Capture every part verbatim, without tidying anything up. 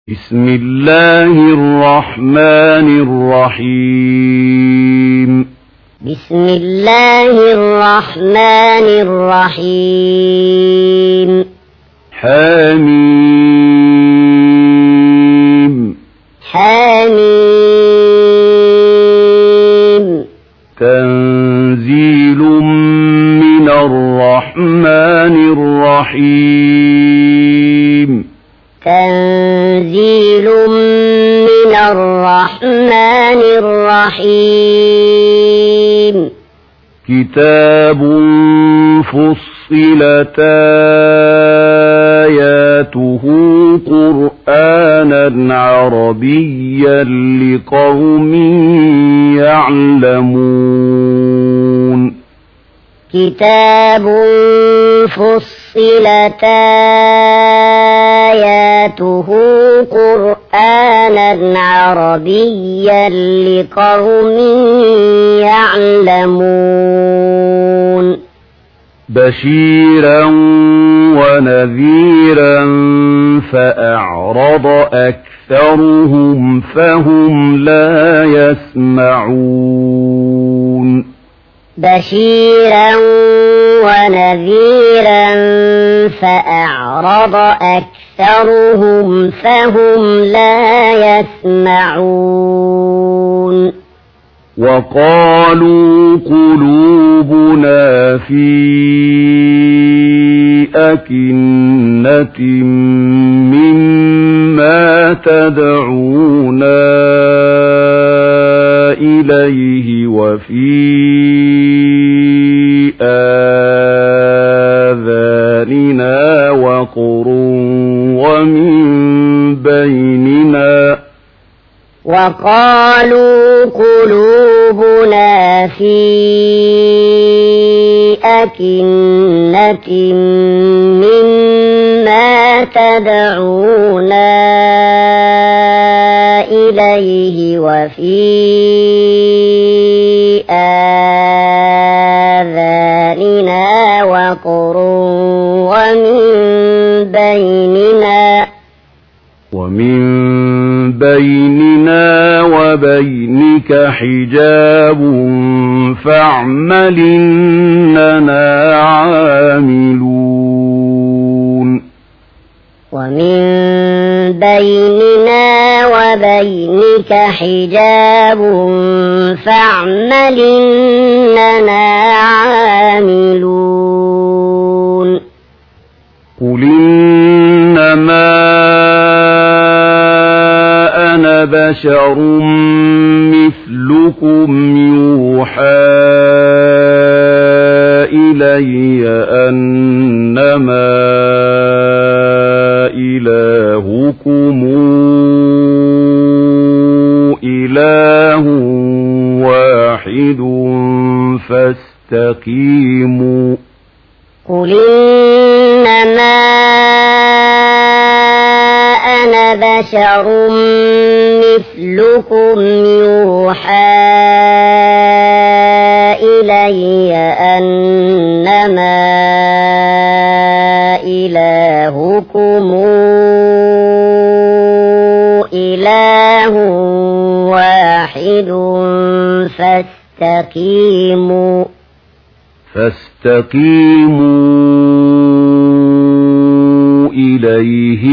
بسم الله الرحمن الرحيم بسم الله الرحمن الرحيم حميم حميم تنزيل من الرحمن الرحيم تنزيل من الرحمن الرحيم كتاب فصلت آياته قرآنا عربيا لقوم يعلمون كتاب فصلت آياته قرآنا عربيا لقوم يعلمون بشيرا ونذيرا فأعرض أكثرهم فهم لا يسمعون بشيرا ونذيرا فأعرض أكثرهم فهم لا يسمعون وقالوا قلوبنا في أكنة مما تدعونا إليه وفي آذاننا وقر ومن بيننا وقالوا قلوبنا في أكنة مما تدعونا إليه وفي آذاننا وقر ومن بيننا ومن بيننا وبينك حجاب فاعمل إننا عاملون ومن بيننا وبينك حجاب فاعمل إننا عاملون قل إنما أنا بشر مثلكم يوحى إلي أنما إلهكم إله واحد فاستقيموا قل إنما أنا بشر مثلكم يوحى إلي أنما إلهكم إله واحد فاستقيموا فاستقيموا إليه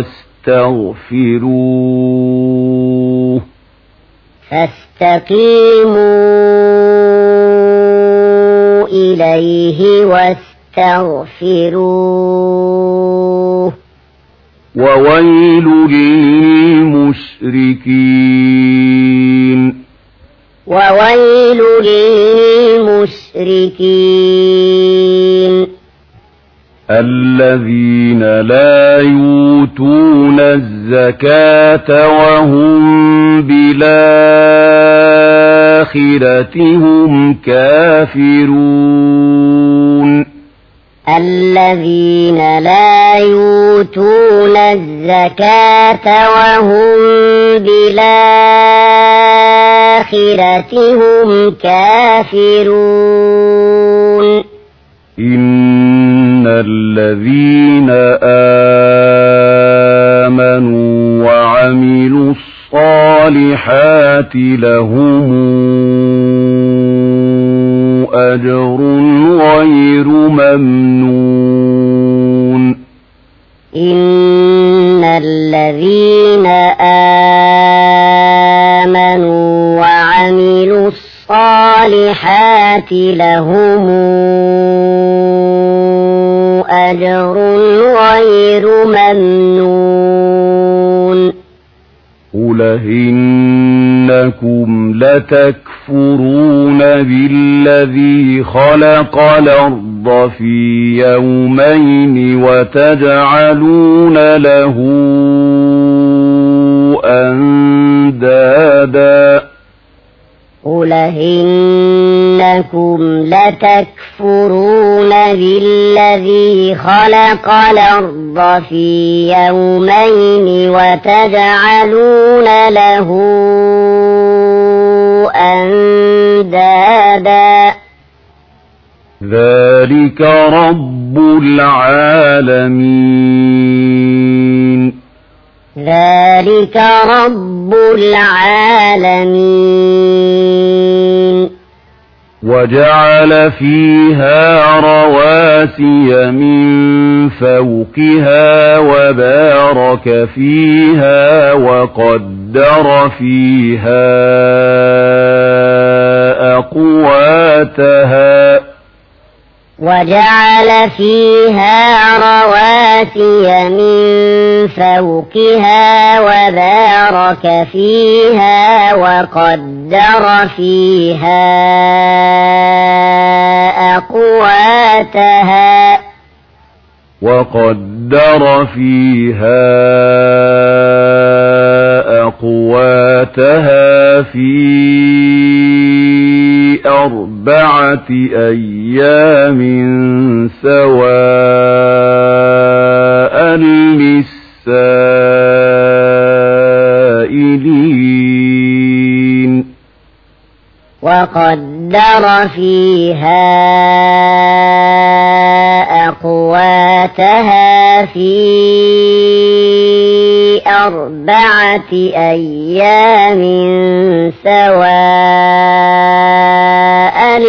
واستغفروه فاستقيموا إليه واستغفروه وويل للمشركين وويل للمشركين الذين لا يؤتون الزكاة وهم بالآخرة هم كافرون الذين لا يؤتون الزكاة وهم بالآخرة هم كافرون إن الذين آمنوا وعملوا الصالحات لهم أجر غير ممنون إن الذين آمنوا وعملوا الصالحات لهم أجر غير ممنون قل إنكم لتكفرون بالذي خلق الأرض في يومين وتجعلون له أندادا قل إنكم لتكفرون بالذي خلق الأرض في يومين وتجعلون له أندادا ذلك رب العالمين ذلك رب العالمين وجعل فيها رواسي من فوقها وبارك فيها وقدر فيها أقواتها وجعل فيها رواسي من فوقها وبارك فيها وقدر فيها أقواتها وقدر فيها أقواتها في أربعة أيام سواء للسائلين وقدر فيها أقواتها في أربعة أيام سواء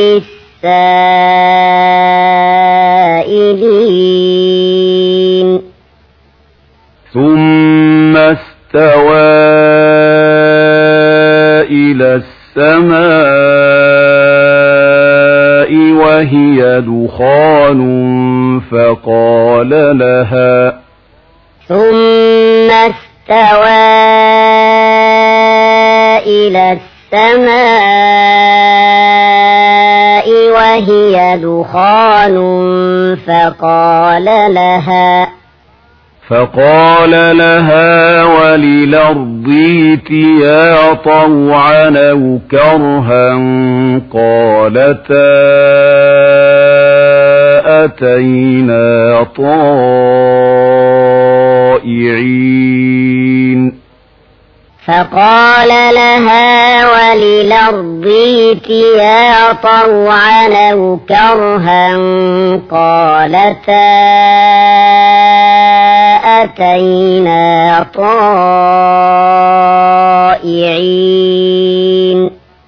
للسائلين ثم استوى إلى السماء وهي دخان فقال لها ثم استوى إلى السماء وهي دخان فقال لها فقال لها وللأرض ائتيا طوعا أو كرها قالتا أتينا طائعين فقال لها وللأرض ائتيا طوعا أو كرها قالتا أتينا طائعين